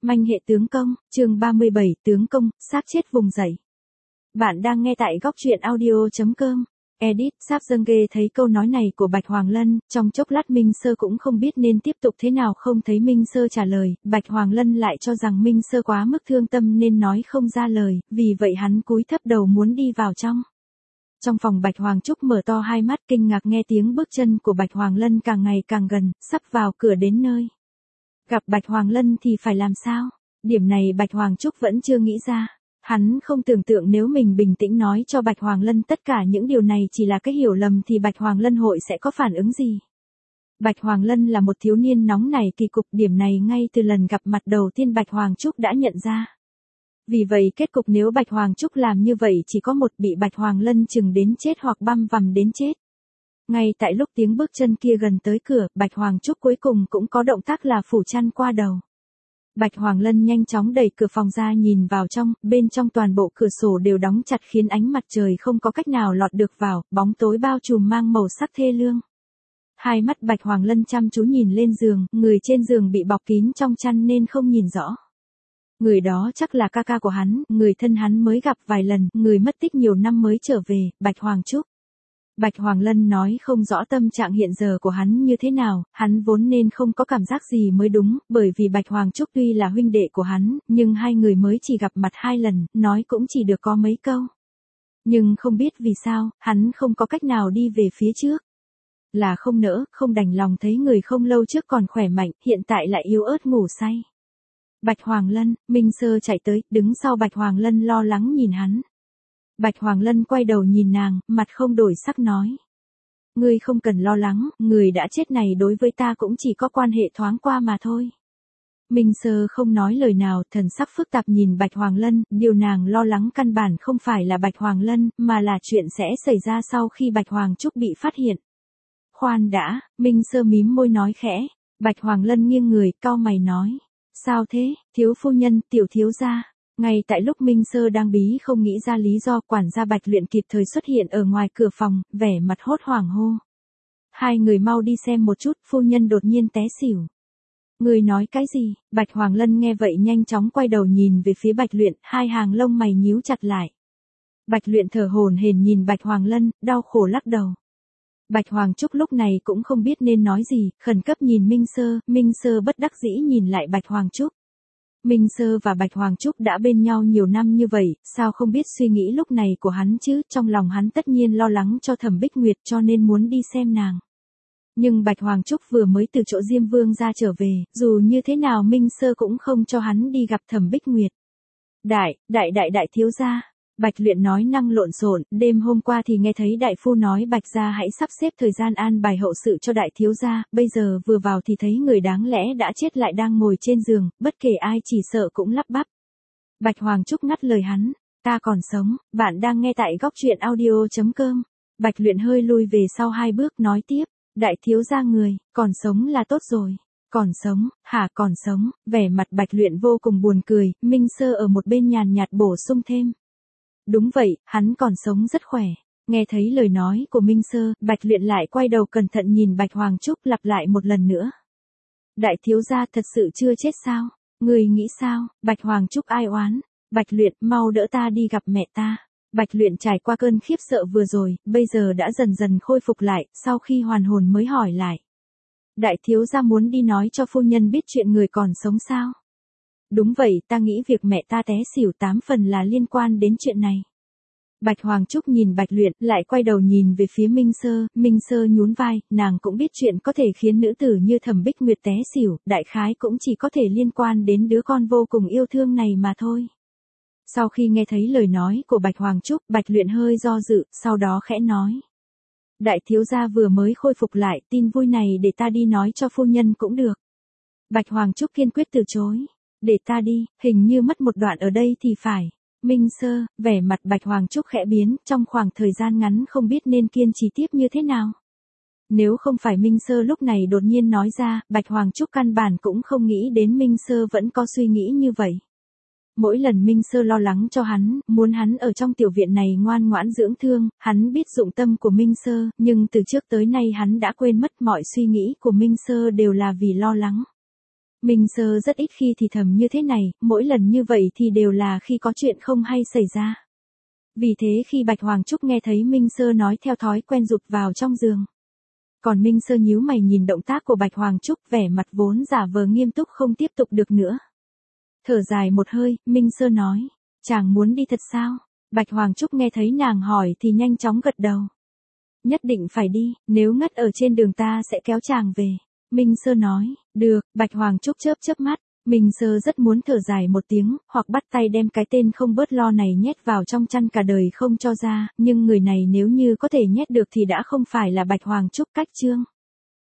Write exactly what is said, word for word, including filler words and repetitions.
Manh hệ tướng công, chương ba mươi bảy, tướng công, xác chết vùng dậy. Bạn đang nghe tại góc truyện audio chấm com. Edit, Sáp dâng ghê thấy câu nói này của Bạch Hoàng Lân, trong chốc lát Minh Sơ cũng không biết nên tiếp tục thế nào, không thấy Minh Sơ trả lời, Bạch Hoàng Lân lại cho rằng Minh Sơ quá mức thương tâm nên nói không ra lời, vì vậy hắn cúi thấp đầu muốn đi vào trong. Trong phòng Bạch Hoàng Trúc mở to hai mắt kinh ngạc nghe tiếng bước chân của Bạch Hoàng Lân càng ngày càng gần, sắp vào cửa đến nơi. Gặp Bạch Hoàng Lân thì phải làm sao? Điểm này Bạch Hoàng Trúc vẫn chưa nghĩ ra. Hắn không tưởng tượng nếu mình bình tĩnh nói cho Bạch Hoàng Lân tất cả những điều này chỉ là cái hiểu lầm thì Bạch Hoàng Lân hội sẽ có phản ứng gì. Bạch Hoàng Lân là một thiếu niên nóng nảy kỳ cục, điểm này ngay từ lần gặp mặt đầu tiên Bạch Hoàng Trúc đã nhận ra. Vì vậy kết cục nếu Bạch Hoàng Trúc làm như vậy chỉ có một, bị Bạch Hoàng Lân chừng đến chết hoặc băm vằm đến chết. Ngay tại lúc tiếng bước chân kia gần tới cửa, Bạch Hoàng Trúc cuối cùng cũng có động tác là phủ chăn qua đầu. Bạch Hoàng Lân nhanh chóng đẩy cửa phòng ra nhìn vào trong, bên trong toàn bộ cửa sổ đều đóng chặt khiến ánh mặt trời không có cách nào lọt được vào, bóng tối bao trùm mang màu sắc thê lương. Hai mắt Bạch Hoàng Lân chăm chú nhìn lên giường, người trên giường bị bọc kín trong chăn nên không nhìn rõ. Người đó chắc là ca ca của hắn, người thân hắn mới gặp vài lần, người mất tích nhiều năm mới trở về, Bạch Hoàng Trúc. Bạch Hoàng Lân nói không rõ tâm trạng hiện giờ của hắn như thế nào, hắn vốn nên không có cảm giác gì mới đúng, bởi vì Bạch Hoàng Trúc tuy là huynh đệ của hắn, nhưng hai người mới chỉ gặp mặt hai lần, nói cũng chỉ được có mấy câu. Nhưng không biết vì sao, hắn không có cách nào đi về phía trước. Là không nỡ, không đành lòng thấy người không lâu trước còn khỏe mạnh, hiện tại lại yếu ớt ngủ say. Bạch Hoàng Lân, Minh Sơ chạy tới, đứng sau Bạch Hoàng Lân lo lắng nhìn hắn. Bạch Hoàng Lân quay đầu nhìn nàng, mặt không đổi sắc nói. Ngươi không cần lo lắng, người đã chết này đối với ta cũng chỉ có quan hệ thoáng qua mà thôi. Minh Sơ không nói lời nào, thần sắc phức tạp nhìn Bạch Hoàng Lân, điều nàng lo lắng căn bản không phải là Bạch Hoàng Lân, mà là chuyện sẽ xảy ra sau khi Bạch Hoàng Trúc bị phát hiện. Khoan đã, Minh Sơ mím môi nói khẽ, Bạch Hoàng Lân nghiêng người, cau mày nói. Sao thế, thiếu phu nhân, tiểu thiếu gia. Ngay tại lúc Minh Sơ đang bí không nghĩ ra lý do, quản gia Bạch Luyện kịp thời xuất hiện ở ngoài cửa phòng, vẻ mặt hốt hoảng hô. Hai người mau đi xem một chút, phu nhân đột nhiên té xỉu. Người nói cái gì? Bạch Hoàng Lân nghe vậy nhanh chóng quay đầu nhìn về phía Bạch Luyện, hai hàng lông mày nhíu chặt lại. Bạch Luyện thở hổn hển nhìn Bạch Hoàng Lân, đau khổ lắc đầu. Bạch Hoàng Trúc lúc này cũng không biết nên nói gì, khẩn cấp nhìn Minh Sơ, Minh Sơ bất đắc dĩ nhìn lại Bạch Hoàng Trúc. Minh Sơ và Bạch Hoàng Trúc đã bên nhau nhiều năm như vậy, sao không biết suy nghĩ lúc này của hắn chứ, trong lòng hắn tất nhiên lo lắng cho Thẩm Bích Nguyệt cho nên muốn đi xem nàng. Nhưng Bạch Hoàng Trúc vừa mới từ chỗ Diêm Vương ra trở về, dù như thế nào Minh Sơ cũng không cho hắn đi gặp Thẩm Bích Nguyệt. Đại, đại đại đại thiếu gia. Bạch Luyện nói năng lộn xộn, đêm hôm qua thì nghe thấy đại phu nói Bạch gia hãy sắp xếp thời gian an bài hậu sự cho đại thiếu gia, bây giờ vừa vào thì thấy người đáng lẽ đã chết lại đang ngồi trên giường, bất kể ai chỉ sợ cũng lắp bắp. Bạch Hoàng Trúc ngắt lời hắn, ta còn sống, bạn đang nghe tại góc truyện audio chấm com. Bạch Luyện hơi lui về sau hai bước nói tiếp, đại thiếu gia người, còn sống là tốt rồi. Còn sống, hả còn sống, vẻ mặt Bạch Luyện vô cùng buồn cười, Minh Sơ ở một bên nhàn nhạt bổ sung thêm. Đúng vậy, hắn còn sống rất khỏe. Nghe thấy lời nói của Minh Sơ, Bạch Luyện lại quay đầu cẩn thận nhìn Bạch Hoàng Trúc lặp lại một lần nữa. Đại thiếu gia thật sự chưa chết sao? Người nghĩ sao? Bạch Hoàng Trúc ai oán? Bạch Luyện, mau đỡ ta đi gặp mẹ ta. Bạch Luyện trải qua cơn khiếp sợ vừa rồi, bây giờ đã dần dần khôi phục lại, sau khi hoàn hồn mới hỏi lại. Đại thiếu gia muốn đi nói cho phu nhân biết chuyện người còn sống sao? Đúng vậy, ta nghĩ việc mẹ ta té xỉu tám phần là liên quan đến chuyện này. Bạch Hoàng Trúc nhìn Bạch Luyện, lại quay đầu nhìn về phía Minh Sơ, Minh Sơ nhún vai, nàng cũng biết chuyện có thể khiến nữ tử như Thẩm Bích Nguyệt té xỉu, đại khái cũng chỉ có thể liên quan đến đứa con vô cùng yêu thương này mà thôi. Sau khi nghe thấy lời nói của Bạch Hoàng Trúc, Bạch Luyện hơi do dự, sau đó khẽ nói. Đại thiếu gia vừa mới khôi phục lại, tin vui này để ta đi nói cho phu nhân cũng được. Bạch Hoàng Trúc kiên quyết từ chối. Để ta đi, hình như mất một đoạn ở đây thì phải. Minh Sơ, vẻ mặt Bạch Hoàng Trúc khẽ biến, trong khoảng thời gian ngắn không biết nên kiên trì tiếp như thế nào. Nếu không phải Minh Sơ lúc này đột nhiên nói ra, Bạch Hoàng Trúc căn bản cũng không nghĩ đến Minh Sơ vẫn có suy nghĩ như vậy. Mỗi lần Minh Sơ lo lắng cho hắn, muốn hắn ở trong tiểu viện này ngoan ngoãn dưỡng thương, hắn biết dụng tâm của Minh Sơ, nhưng từ trước tới nay hắn đã quên mất mọi suy nghĩ của Minh Sơ đều là vì lo lắng. Minh Sơ rất ít khi thì thầm như thế này, mỗi lần như vậy thì đều là khi có chuyện không hay xảy ra. Vì thế khi Bạch Hoàng Trúc nghe thấy Minh Sơ nói theo thói quen rụt vào trong giường. Còn Minh Sơ nhíu mày nhìn động tác của Bạch Hoàng Trúc, vẻ mặt vốn giả vờ nghiêm túc không tiếp tục được nữa. Thở dài một hơi, Minh Sơ nói, chàng muốn đi thật sao? Bạch Hoàng Trúc nghe thấy nàng hỏi thì nhanh chóng gật đầu. Nhất định phải đi, nếu ngất ở trên đường ta sẽ kéo chàng về. Minh Sơ nói, được. Bạch Hoàng Trúc chớp chớp mắt. Minh Sơ rất muốn thở dài một tiếng, hoặc bắt tay đem cái tên không bớt lo này nhét vào trong chăn cả đời không cho ra, nhưng người này nếu như có thể nhét được thì đã không phải là Bạch Hoàng Trúc. Cách chương